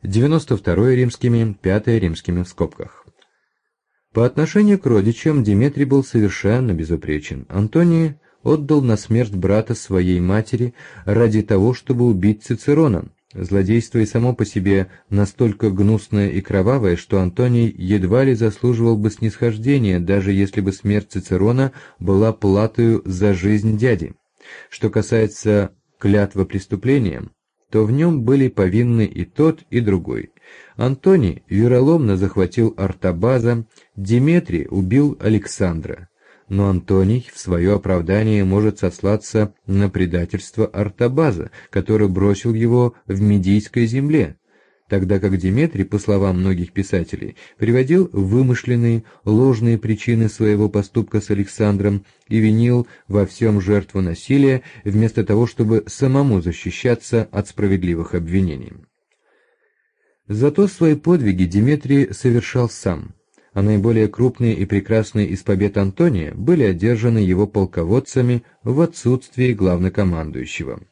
92 римскими, 5 римскими в скобках. По отношению к родичам Деметрий был совершенно безупречен. Антоний отдал на смерть брата своей матери ради того, чтобы убить Цицерона. Злодейство и само по себе настолько гнусное и кровавое, что Антоний едва ли заслуживал бы снисхождения, даже если бы смерть Цицерона была платою за жизнь дяди. Что касается клятвопреступления, то в нем были повинны и тот, и другой. Антоний вероломно захватил Артабаза, Деметрий убил Александра. Но Антоний в свое оправдание может сослаться на предательство Артабаза, который бросил его в Медийской земле, тогда как Деметрий, по словам многих писателей, приводил вымышленные, ложные причины своего поступка с Александром и винил во всем жертву насилия, вместо того, чтобы самому защищаться от справедливых обвинений. Зато свои подвиги Деметрий совершал сам, а наиболее крупные и прекрасные из побед Антония были одержаны его полководцами в отсутствии главнокомандующего.